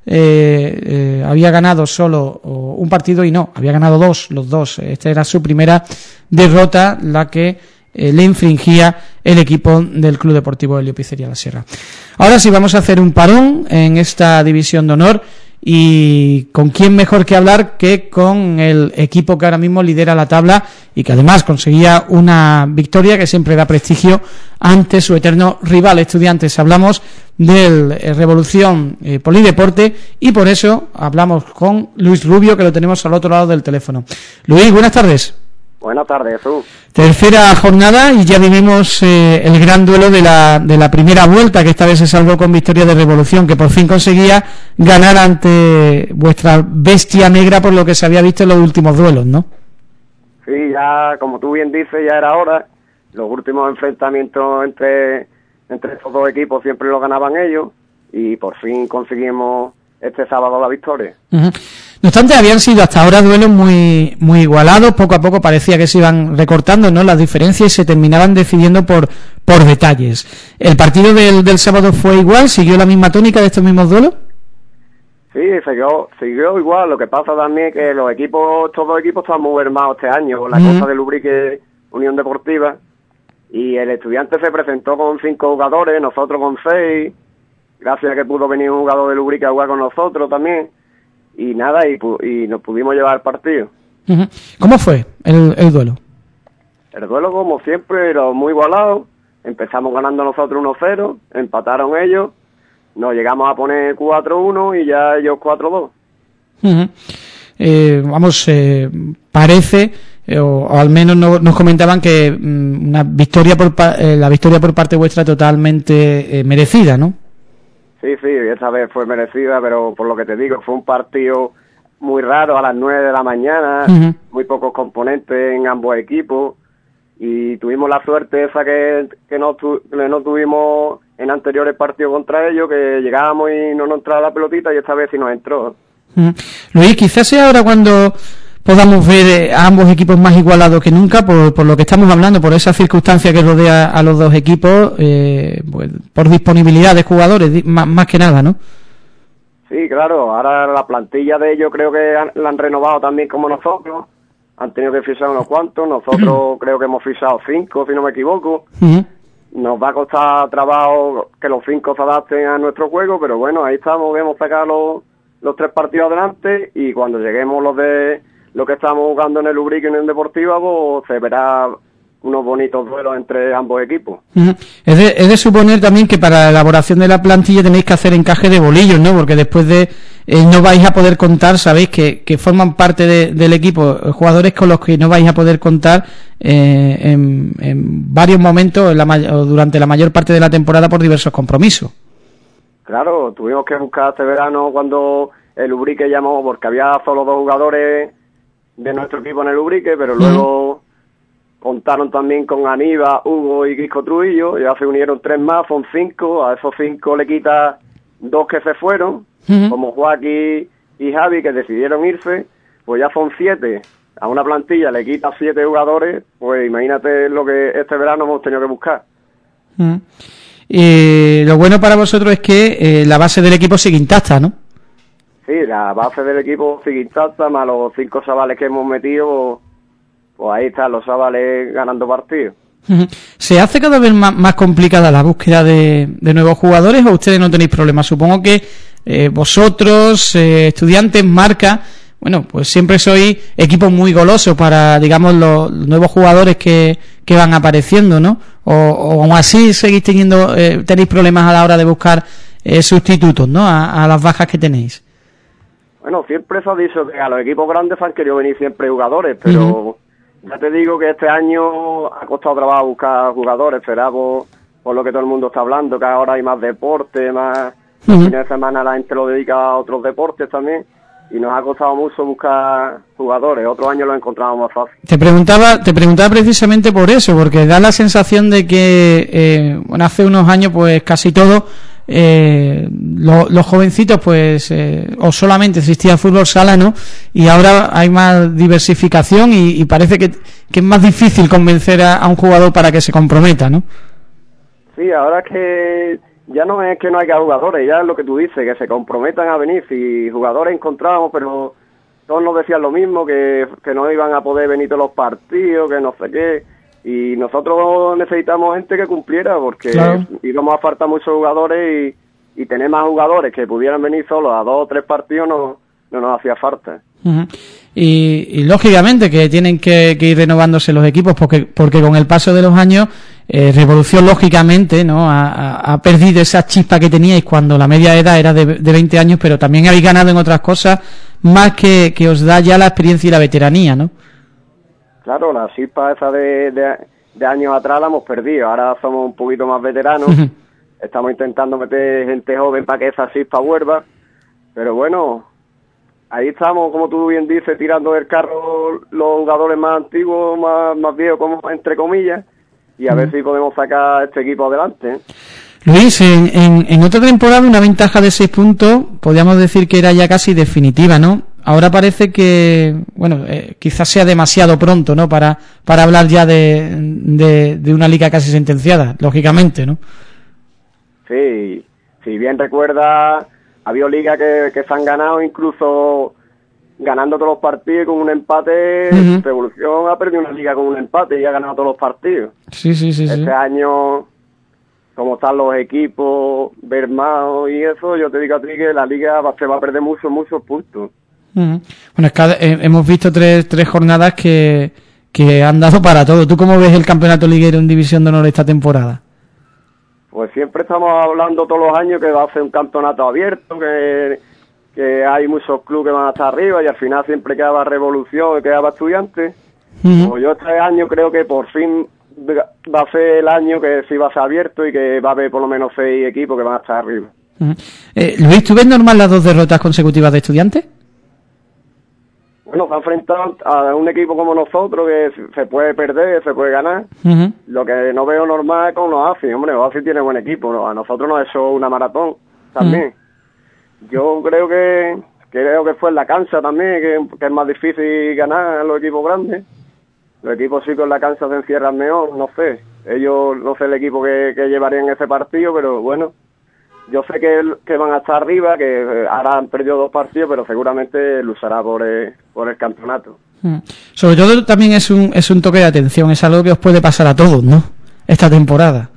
había ganado solo un partido y no, había ganado los dos. Esta era su primera derrota, la que le infringía el equipo del Club Deportivo Helio Pizzería La Sierra. Ahora sí, vamos a hacer un parón en esta división de honor, y con quién mejor que hablar que con el equipo que ahora mismo lidera la tabla y que además conseguía una victoria que siempre da prestigio ante su eterno rival Estudiantes. Hablamos del Revolución Polideporte, y por eso hablamos con Luis Rubio, que lo tenemos al otro lado del teléfono. Luis, buenas tardes. Buenas tardes, Jesús. Tercera jornada y ya vivimos el gran duelo de la primera vuelta, que esta vez se salvó con victoria de Revolución, que por fin conseguía ganar ante vuestra bestia negra, por lo que se había visto en los últimos duelos, ¿no? Sí, ya, como tú bien dices, ya era hora. Los últimos enfrentamientos entre estos dos equipos siempre lo ganaban ellos, y por fin conseguimos este sábado la victoria. Uh-huh. No obstante, habían sido hasta ahora duelos muy igualados. Poco a poco parecía que se iban recortando, ¿no?, las diferencias, y se terminaban decidiendo por detalles. ¿El partido del sábado fue igual? ¿Siguió la misma tónica de estos mismos duelos? Sí, siguió igual. Lo que pasa también es que estos dos equipos están muy hermanos este año, con la cosa de Lubrique Unión Deportiva, y el Estudiante se presentó con 5 jugadores, nosotros con 6, gracias a que pudo venir un jugador de Lubrique a jugar con nosotros también. Y nada, y nos pudimos llevar el partido. Uh-huh. ¿Cómo fue el duelo? El duelo, como siempre, era muy igualado. Empezamos ganando nosotros 1-0, empataron ellos, nos llegamos a poner 4-1 y ya ellos 4-2. Uh-huh. Parece, o al menos nos comentaban que una victoria la victoria por parte vuestra totalmente merecida, ¿no? Sí, esta vez fue merecida, pero por lo que te digo, fue un partido muy raro a las 9 de la mañana, muy pocos componentes en ambos equipos, y tuvimos la suerte esa que no tuvimos en anteriores partidos contra ellos, que llegábamos y no nos entraba la pelotita, y esta vez sí nos entró. Luis, quizás sea ahora cuando podamos ver a ambos equipos más igualados que nunca, por lo que estamos hablando, por esa circunstancia que rodea a los dos equipos, pues, por disponibilidad de jugadores, más que nada, ¿no? Sí, claro, ahora la plantilla de ellos creo que la han renovado también como nosotros, han tenido que fichar unos cuantos, nosotros creo que hemos fichado 5, si no me equivoco. Nos va a costar trabajo que los 5 se adapten a nuestro juego, pero bueno, ahí estamos, hemos sacado los 3 partidos adelante, y cuando lleguemos lo que estamos jugando en el Lubrique Unión Deportiva, pues se verá unos bonitos duelos entre ambos equipos. Es de suponer también que para la elaboración de la plantilla tenéis que hacer encaje de bolillos, ¿no? Porque después de no vais a poder contar, sabéis que forman parte del equipo jugadores con los que no vais a poder contar en varios momentos o durante la mayor parte de la temporada por diversos compromisos. Claro, tuvimos que buscar este verano cuando el Lubrique llamó, porque había solo 2 jugadores de nuestro equipo en el Lubrique, pero luego contaron también con Aníbal, Hugo y Quisco Trujillo, ya se unieron 3 más, son 5, a esos 5 le quita 2 que se fueron, como Joaquín y Javi, que decidieron irse, pues ya son 7, a una plantilla le quita 7 jugadores, pues imagínate lo que este verano hemos tenido que buscar. Lo bueno para vosotros es que la base del equipo sigue intacta, ¿no? Sí, la base del equipo sigue intacta, más los 5 chavales que hemos metido, pues ahí están los chavales ganando partidos. ¿Se hace cada vez más complicada la búsqueda de nuevos jugadores o ustedes no tenéis problemas? Supongo que vosotros, Estudiantes, Marca, bueno, pues siempre sois equipos muy golosos para, digamos, los nuevos jugadores que van apareciendo, ¿no? O aún así seguís tenéis problemas a la hora de buscar sustitutos, ¿no? A las bajas que tenéis. Bueno, siempre se ha dicho que a los equipos grandes han querido venir siempre jugadores, pero ya te digo que este año ha costado trabajo buscar jugadores, será por lo que todo el mundo está hablando, que ahora hay más deporte, más fines de semana la gente lo dedica a otros deportes también, y nos ha costado mucho buscar jugadores. Otros años lo encontramos más fácil. Te preguntaba precisamente por eso, porque da la sensación de que hace unos años pues casi todo los jovencitos pues o solamente existía fútbol sala, ¿no? Y ahora hay más diversificación y parece que es más difícil convencer a un jugador para que se comprometa, ¿no? Sí, ahora es que ya no es que no haya jugadores, ya es lo que tú dices, que se comprometan a venir. Si jugadores encontramos, pero todos nos decían lo mismo, que no iban a poder venir todos los partidos, que no sé qué. Y nosotros necesitamos gente que cumpliera, porque íbamos a faltar muchos jugadores y tener más jugadores que pudieran venir solo a 2 o 3 partidos no nos hacía falta. Y lógicamente que tienen que ir renovándose los equipos, porque con el paso de los años Revolución lógicamente no ha perdido esa chispa que teníais cuando la media edad era de 20 años, pero también habéis ganado en otras cosas más que os da ya la experiencia y la veteranía, ¿no? Claro, la chispa esa de años atrás la hemos perdido, ahora somos un poquito más veteranos, estamos intentando meter gente joven para que esa chispa vuelva, pero bueno, ahí estamos, como tú bien dices, tirando del carro los jugadores más antiguos, más viejos, como entre comillas, y a ver si podemos sacar este equipo adelante. Luis, en otra temporada una ventaja de 6 puntos, podríamos decir que era ya casi definitiva, ¿no? Ahora parece que, bueno, quizás sea demasiado pronto, ¿no? Para hablar ya de una liga casi sentenciada, lógicamente, ¿no? Sí, si bien recuerda, ha habido ligas que se han ganado incluso ganando todos los partidos con un empate. Revolución ha perdido una liga con un empate y ha ganado todos los partidos. Sí. Este año, como están los equipos, Bermao y eso, yo te digo a ti que la liga se va a perder muchos puntos. Bueno, es que hemos visto tres jornadas que han dado para todo. ¿Tú cómo ves el campeonato liguero en División de Honor esta temporada? Pues siempre estamos hablando todos los años que va a ser un campeonato abierto, que hay muchos clubes que van a estar arriba y al final siempre quedaba Revolución y quedaba Estudiantes. Pues yo este año creo que por fin va a ser el año que sí va a ser abierto y que va a haber por lo menos 6 equipos que van a estar arriba. Luis, ¿tú ves normal las 2 derrotas consecutivas de Estudiantes? Bueno, se ha enfrentado a un equipo como nosotros que se puede perder, se puede ganar. Lo que no veo normal es con los AFI. Hombre, los AFI tiene buen equipo, ¿no? A nosotros nos ha hecho una maratón también. Yo creo que fue en la cancha también, que es más difícil ganar a los equipos grandes. Los equipos chicos en la cancha se encierran mejor, no sé. Ellos, no sé el equipo que llevarían ese partido, pero bueno. Yo sé que van a estar arriba, que ahora han perdido 2 partidos, pero seguramente luchará por el campeonato. Sobre todo también es un toque de atención, es algo que os puede pasar a todos, ¿no? Esta temporada.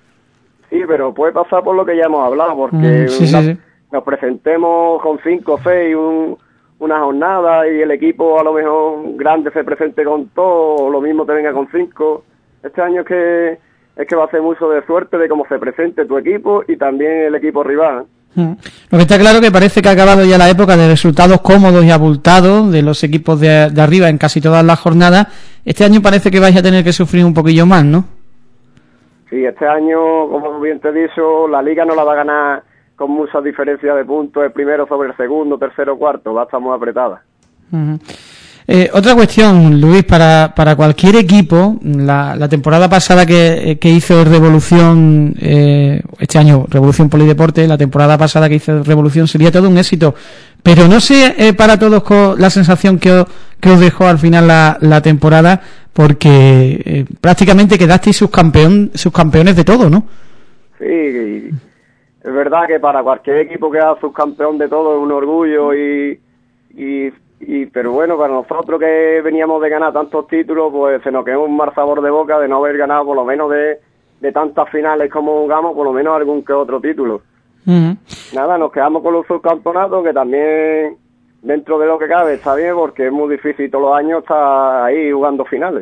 Sí, pero puede pasar por lo que ya hemos hablado, porque nos presentemos con 5 o 6 una jornada y el equipo a lo mejor grande se presente con todo, o lo mismo te venga con 5. Este año es que va a ser mucho de suerte de cómo se presente tu equipo y también el equipo rival. Lo que está claro que parece que ha acabado ya la época de resultados cómodos y abultados de los equipos de arriba en casi todas las jornadas. Este año parece que vais a tener que sufrir un poquillo más, ¿no? Sí, este año, como bien te he dicho, la liga no la va a ganar con muchas diferencias de puntos, el primero sobre el segundo, tercero, cuarto, va a estar muy apretada. Otra cuestión, Luis, para cualquier equipo, la temporada pasada que hizo Revolución, este año Revolución Polideporte, la temporada pasada que hizo Revolución sería todo un éxito, pero no sé para todos la sensación que os dejó al final la temporada, porque prácticamente quedasteis subcampeones de todo, ¿no? Sí, es verdad que para cualquier equipo que haga subcampeón de todo es un orgullo y Pero bueno, para nosotros que veníamos de ganar tantos títulos, pues se nos quedó un mal sabor de boca de no haber ganado por lo menos de tantas finales como jugamos, por lo menos algún que otro título. Nada, nos quedamos con los subcampeonatos, que también dentro de lo que cabe está bien, porque es muy difícil todos los años estar ahí jugando finales.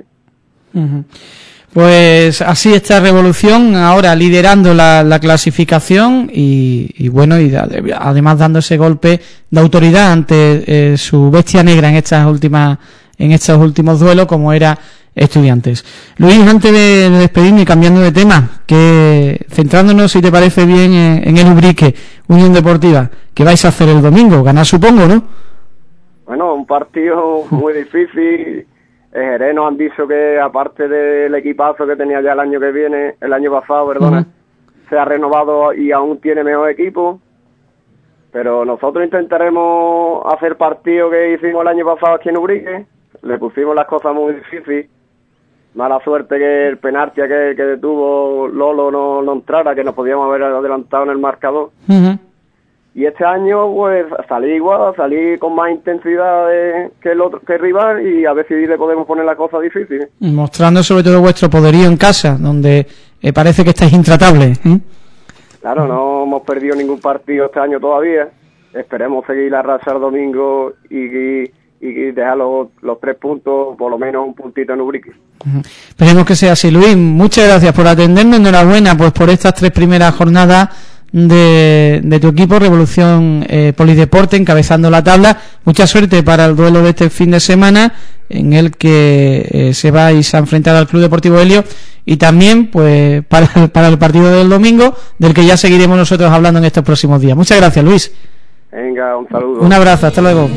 Pues así está Revolución, ahora liderando la clasificación y bueno, y además dando ese golpe de autoridad ante su bestia negra en estos últimos duelos, como era Estudiantes. Luis, antes de despedirme y cambiando de tema, que centrándonos, si te parece bien, en el Ubrique, Unión Deportiva, ¿qué vais a hacer el domingo? Ganar, supongo, ¿no? Bueno, un partido muy difícil. Jerez nos han dicho que, aparte del equipazo que tenía ya el año pasado, se ha renovado y aún tiene mejor equipo. Pero nosotros intentaremos hacer partido que hicimos el año pasado aquí en Ubrique. Le pusimos las cosas muy difíciles. Mala suerte que el penalti que detuvo Lolo no entrara, que nos podíamos haber adelantado en el marcador. Y este año, pues, salí con más intensidad que el rival, y a ver si le podemos poner la cosa difícil. Mostrando sobre todo vuestro poderío en casa, donde parece que estáis intratables. Claro, no hemos perdido ningún partido este año todavía. Esperemos seguir la racha el domingo y dejar los 3 puntos, por lo menos un puntito en Ubrique. Esperemos que sea así. Luis, muchas gracias por atendernos. Enhorabuena pues por estas 3 primeras jornadas de tu equipo, Revolución Polideporte, encabezando la tabla. Mucha suerte para el duelo de este fin de semana, en el que se vais a enfrentar al Club Deportivo Helio, y también pues para el partido del domingo, del que ya seguiremos nosotros hablando en estos próximos días. Muchas gracias, Luis. Venga, un saludo. Un abrazo, hasta luego.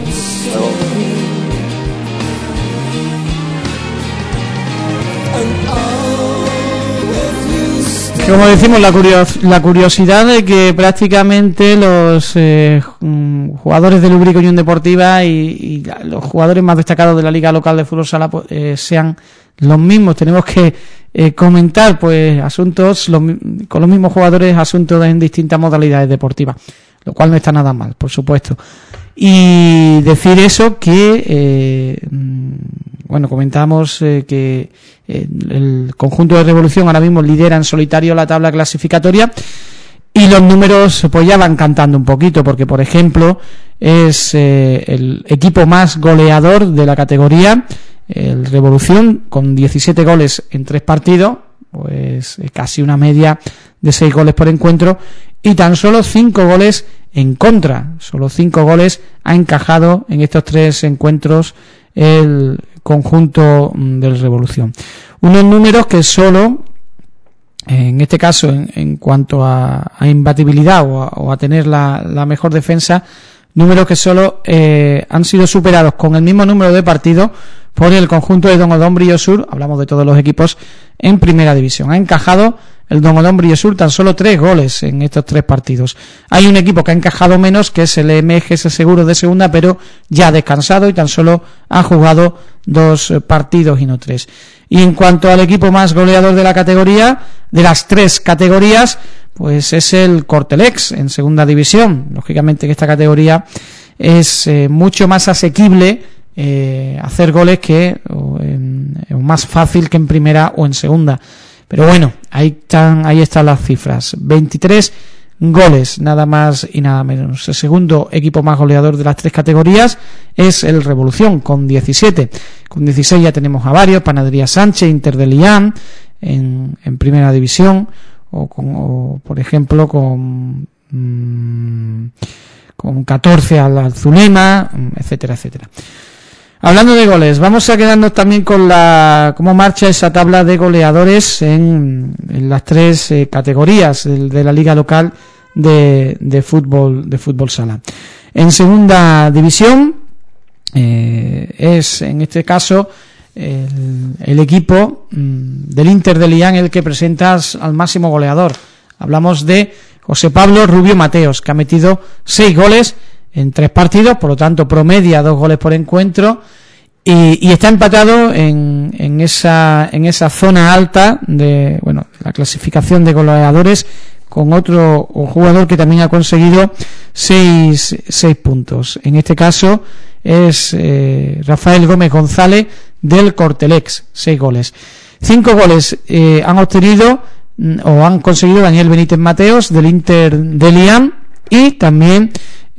Como decimos, la curiosidad de que prácticamente los jugadores del Ubrique Unión Deportiva y los jugadores más destacados de la Liga Local de Fútbol Sala sean los mismos. Tenemos que comentar pues asuntos con los mismos jugadores, asuntos en distintas modalidades deportivas, lo cual no está nada mal, por supuesto. Y decir eso que comentamos que el conjunto de Revolución ahora mismo lidera en solitario la tabla clasificatoria, y los números pues ya van cantando un poquito, porque por ejemplo es el equipo más goleador de la categoría, el Revolución, con 17 goles en 3 partidos, pues casi una media de 6 goles por encuentro, y tan solo 5 goles en contra. Solo 5 goles ha encajado en estos 3 encuentros el conjunto del Revolución. Unos números que solo, en este caso, en cuanto a imbatibilidad o a tener la mejor defensa, números que solo han sido superados con el mismo número de partidos por el conjunto de Don Odón Brillo Sur. Hablamos de todos los equipos en primera división. Ha encajado el Don Odón Brillo Sur tan solo 3 goles en estos 3 partidos. Hay un equipo que ha encajado menos, que es el MGS Seguros de segunda, pero ya ha descansado y tan solo ha jugado 2 partidos y no 3. Y en cuanto al equipo más goleador de la categoría, de las 3 categorías, pues es el Cortelex en segunda división. Lógicamente que esta categoría es mucho más asequible hacer goles que más fácil que en primera o en segunda. Pero bueno, ahí están las cifras. 23 goles, nada más y nada menos. El segundo equipo más goleador de las 3 categorías es el Revolución, con 17. Con 16 ya tenemos a varios: Panadería Sánchez, Inter de Lián en primera división, o por ejemplo con 14 al Zulema, etcétera, etcétera. Hablando de goles, vamos a quedarnos también con cómo marcha esa tabla de goleadores en las 3 categorías de la liga local de fútbol sala. En segunda división es en este caso el equipo del Inter de Lián el que presenta al máximo goleador. Hablamos de José Pablo Rubio Mateos, que ha metido 6 goles en 3 partidos, por lo tanto promedia 2 goles por encuentro, y está empatado en esa zona alta de la clasificación de goleadores con otro jugador que también ha conseguido 6 puntos. En este caso es Rafael Gómez González del Cortelex, 6 goles. 5 goles han obtenido o han conseguido Daniel Benítez Mateos del Inter de Liam y también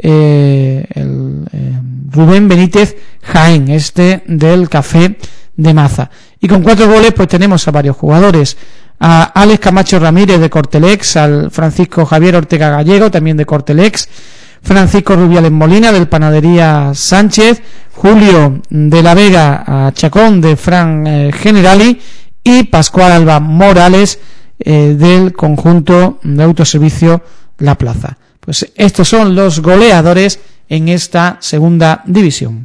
Rubén Benítez Jaén, del Café de Maza. Y con 4 goles pues tenemos a varios jugadores: a Alex Camacho Ramírez de Cortelex, al Francisco Javier Ortega Gallego también de Cortelex, Francisco Rubiales Molina del Panadería Sánchez, Julio de la Vega a Chacón de Fran Generali y Pascual Alba Morales del conjunto de autoservicio La Plaza. Pues estos son los goleadores en esta segunda división.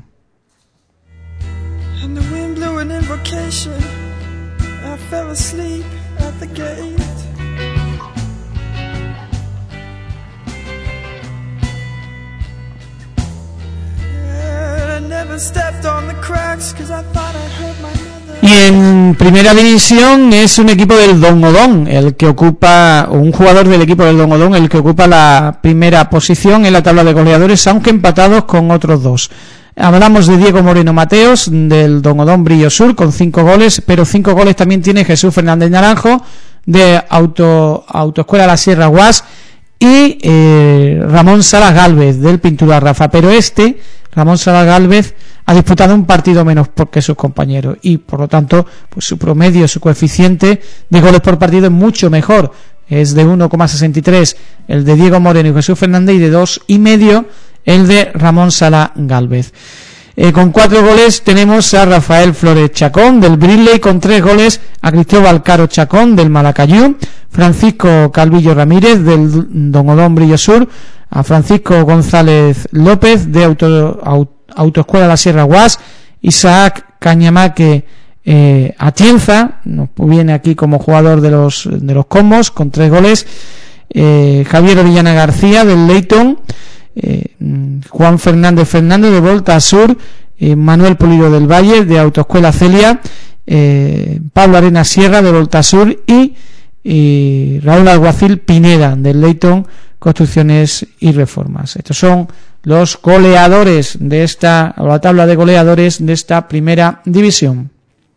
Y en primera división es un equipo del Don Odón el que ocupa, o un jugador del equipo del Don Odón el que ocupa la primera posición en la tabla de goleadores, aunque empatados con otros 2. Hablamos de Diego Moreno Mateos del Don Odón Brillo Sur con 5 goles, pero 5 goles también tiene Jesús Fernández Naranjo de Autoescuela La Sierra Guas y Ramón Salas Gálvez del Pintura Rafa, pero Ramón Salas Gálvez ha disputado un partido menos que sus compañeros y por lo tanto pues su promedio, su coeficiente de goles por partido es mucho mejor, es de 1,63 el de Diego Moreno y Jesús Fernández y de 2,5 el de Ramón Salas Gálvez. Con 4 goles tenemos a Rafael Flores Chacón del Briley, con 3 goles a Cristóbal Caro Chacón del Malacayú, Francisco Calvillo Ramírez del Don Odón Brillo Sur, a Francisco González López de Autoescuela La Sierra Guas, Isaac Cañamaque Atienza, nos viene aquí como jugador de los Comos con 3 goles, Javier Orellana García del Leyton, Juan Fernández de Volta Sur, Manuel Pulido del Valle de Autoescuela Celia, Pablo Arena Sierra de Volta Sur y Raúl Alguacil Pineda del Leyton Construcciones y Reformas. Estos son los goleadores de la tabla de goleadores de esta primera división.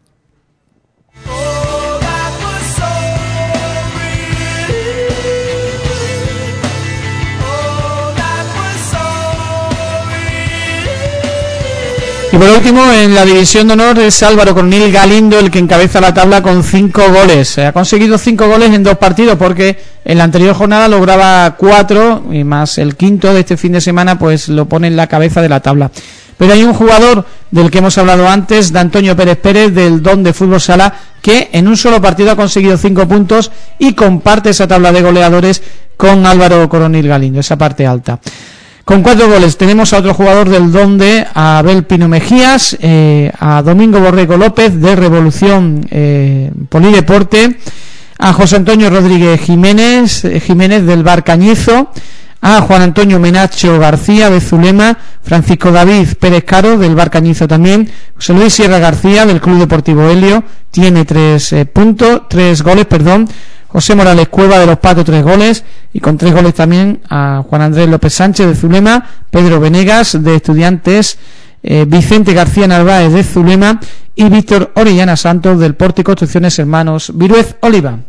Y por último, en la división de honor es Álvaro Coronil Galindo el que encabeza la tabla con 5 goles. Ha conseguido 5 goles en 2 partidos porque en la anterior jornada lograba 4 y más el quinto de este fin de semana pues lo pone en la cabeza de la tabla. Pero hay un jugador del que hemos hablado antes, de Antonio Pérez Pérez del Don de Fútbol Sala, que en un solo partido ha conseguido 5 puntos y comparte esa tabla de goleadores con Álvaro Coronil Galindo, esa parte alta. Con 4 goles tenemos a otro jugador del Donde, a Abel Pino Mejías, a Domingo Borrego López de Revolución Polideporte, a José Antonio Rodríguez Jiménez del Bar Cañizo, a Juan Antonio Menacho García de Zulema, Francisco David Pérez Caro del Bar Cañizo también, José Luis Sierra García del Club Deportivo Helio, tiene 3 goles, José Morales Cueva de Los Patos 3 goles y con 3 goles también a Juan Andrés López Sánchez de Zulema, Pedro Venegas de Estudiantes, Vicente García Narváez de Zulema y Víctor Orellana Santos del Porte y Construcciones Hermanos Viruez Oliva.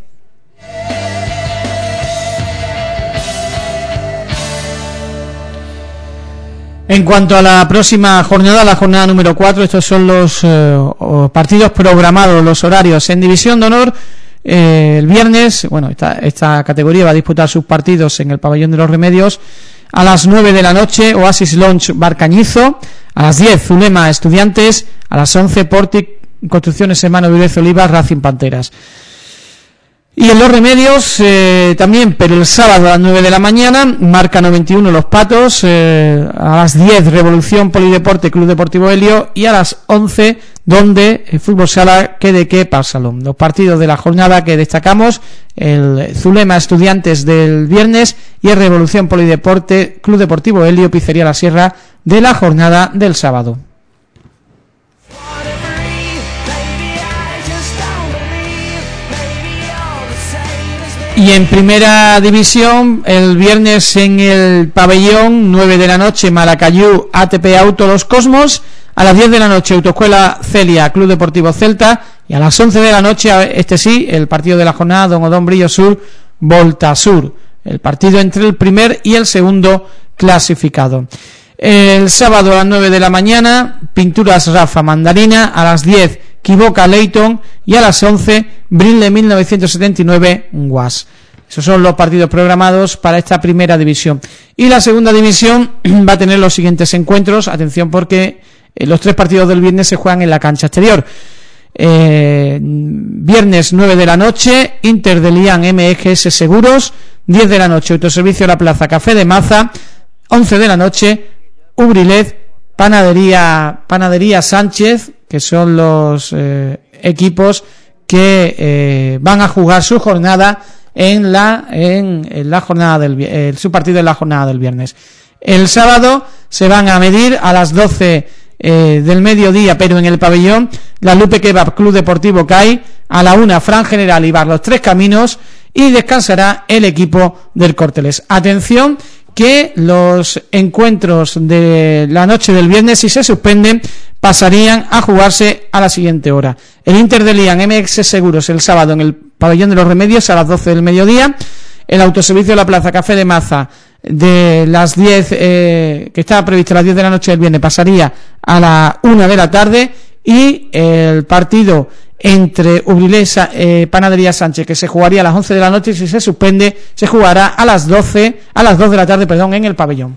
En cuanto a la próxima jornada, la jornada número 4, estos son los partidos programados, los horarios. En División de Honor, el viernes, esta categoría va a disputar sus partidos en el Pabellón de los Remedios. A las 9 de la noche, Oasis Lounge Bar Cañizo. A las 10, Zulema Estudiantes. A las 11, Portic Construcciones Hermano Viruez Oliva, Racing Panteras. Y en los Remedios también, pero el sábado a las 9 de la mañana, Marca 91 Los Patos, a las 10 Revolución Polideporte Club Deportivo Helio y a las 11 donde el Fútbol Sala Quedeque Parsalón. Los partidos de la jornada que destacamos, el Zulema Estudiantes del viernes y el Revolución Polideporte Club Deportivo Helio Pizzería La Sierra de la jornada del sábado. Y en primera división, el viernes en el pabellón, 9 de la noche, Maracayú, ATP Auto Los Cosmos. A las 10 de la noche, Autoescuela Celia, Club Deportivo Celta. Y a las 11 de la noche, el partido de la jornada, Don Odón Brillo Sur, Volta Sur. El partido entre el primer y el segundo clasificado. El sábado a las 9 de la mañana, Pinturas Rafa Mandarina. A las 10, Quivoca Leighton. Y a las 11, Brinle 1979 Guas. Esos son los partidos programados para esta primera división. Y la segunda división va a tener los siguientes encuentros. Atención, porque los 3 partidos del viernes se juegan en la cancha exterior. Viernes 9 de la noche, Inter de Lian MGS Seguros. 10 de la noche, Autoservicio La Plaza Café de Maza. 11 de la noche, Ubrilet Panadería Sánchez, que son los equipos que van a jugar su jornada en la jornada su partido en la jornada del viernes. El sábado se van a medir a las 12 del mediodía, pero en el pabellón, la Lupe Kebab Club Deportivo CAI. A la 1, Fran General y Bar Los Tres Caminos. Y descansará el equipo del Córteles. Atención, que los encuentros de la noche del viernes, si se suspenden, pasarían a jugarse a la siguiente hora. El Inter de Lian MX Seguros el sábado en el pabellón de los Remedios a las 12 del mediodía. El Autoservicio de La Plaza Café de Maza, de las 10 que estaba previsto a las 10 de la noche del viernes, pasaría a la 1 de la tarde. Y el partido entre Ubrilesa Panadería Sánchez, que se jugaría a las 11 de la noche, si se suspende, se jugará a las 2 de la tarde, en el pabellón.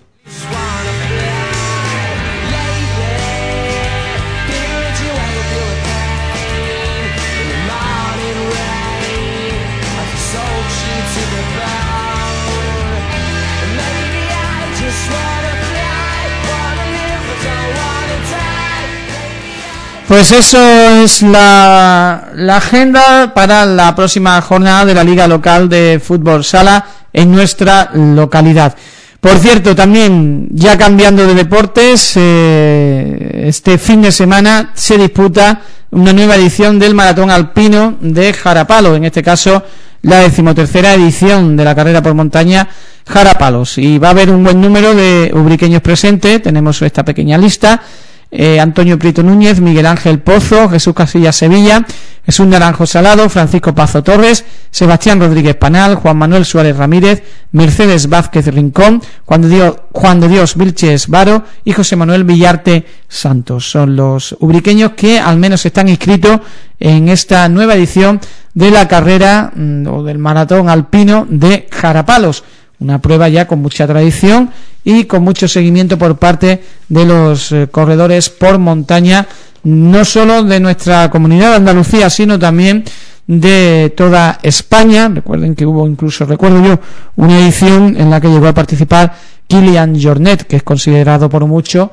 Pues eso es la agenda para la próxima jornada de la Liga Local de Fútbol Sala en nuestra localidad. Por cierto, también, ya cambiando de deportes, este fin de semana se disputa una nueva edición del Maratón Alpino de Jarapalo, en este caso la 13ª edición de la carrera por montaña Jarapalos, y va a haber un buen número de ubriqueños presentes. Tenemos esta pequeña lista: Antonio Prieto Núñez, Miguel Ángel Pozo, Jesús Casillas Sevilla, Jesús Naranjo Salado, Francisco Pazo Torres, Sebastián Rodríguez Panal, Juan Manuel Suárez Ramírez, Mercedes Vázquez Rincón, Juan de Dios Vilches Varo y José Manuel Villarte Santos. Son los ubriqueños que al menos están inscritos en esta nueva edición de la carrera o del Maratón Alpino de Jarapalos. Una prueba ya con mucha tradición y con mucho seguimiento por parte de los corredores por montaña, no solo de nuestra comunidad de Andalucía, sino también de toda España. Recuerden que hubo incluso, recuerdo yo, una edición en la que llegó a participar Kilian Jornet, que es considerado por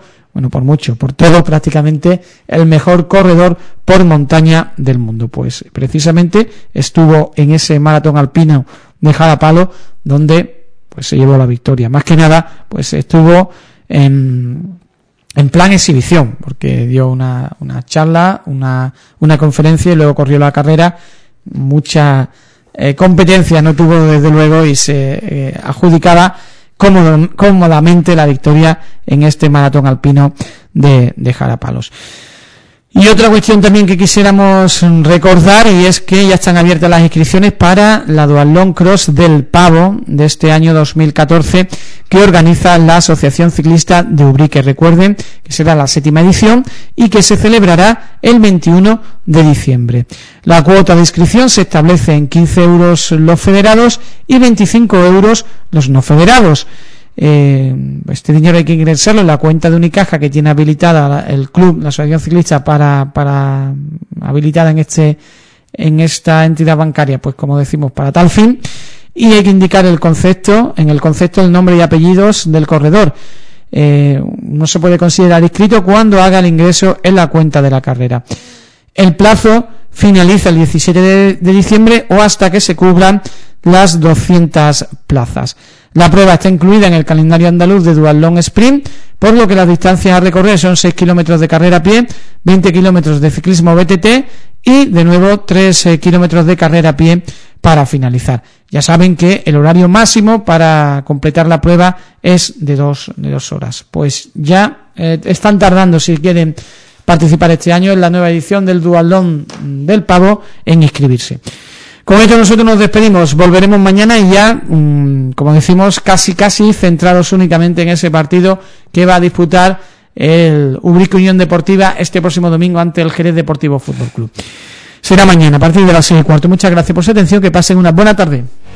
todo prácticamente, el mejor corredor por montaña del mundo. Pues precisamente estuvo en ese maratón alpino de Jarapalo, donde pues se llevó la victoria. Más que nada, pues estuvo en plan exhibición, porque dio una charla, una conferencia, y luego corrió la carrera. Mucha competencia no tuvo, desde luego, y se adjudicaba cómodamente la victoria en este maratón alpino de Jarapalos. Y otra cuestión también que quisiéramos recordar, y es que ya están abiertas las inscripciones para la Duatlón Cross del Pavo de este año 2014, que organiza la Asociación Ciclista de Ubrique. Recuerden que será la 7ª edición y que se celebrará el 21 de diciembre. La cuota de inscripción se establece en 15 euros los federados y 25 euros los no federados. Este dinero hay que ingresarlo en la cuenta de Unicaja, que tiene habilitada el club, la asociación ciclista, para habilitada en esta entidad bancaria, pues como decimos, para tal fin, y hay que indicar el concepto el nombre y apellidos del corredor. No se puede considerar inscrito cuando haga el ingreso en la cuenta de la carrera. El plazo finaliza el 17 de diciembre o hasta que se cubran las 200 plazas. La prueba está incluida en el calendario andaluz de Duatlón Sprint, por lo que las distancias a recorrer son 6 kilómetros de carrera a pie, 20 kilómetros de ciclismo BTT y, de nuevo, 3 kilómetros de carrera a pie para finalizar. Ya saben que el horario máximo para completar la prueba es de 2 horas. Pues ya están tardando, si quieren participar este año en la nueva edición del Duatlón del Pavo, en inscribirse. Con esto nosotros nos despedimos, volveremos mañana y ya, como decimos, casi centrados únicamente en ese partido que va a disputar el Ubrique Unión Deportiva este próximo domingo ante el Jerez Deportivo Fútbol Club. Será mañana a partir de las 6:15. Muchas gracias por su atención, que pasen una buena tarde.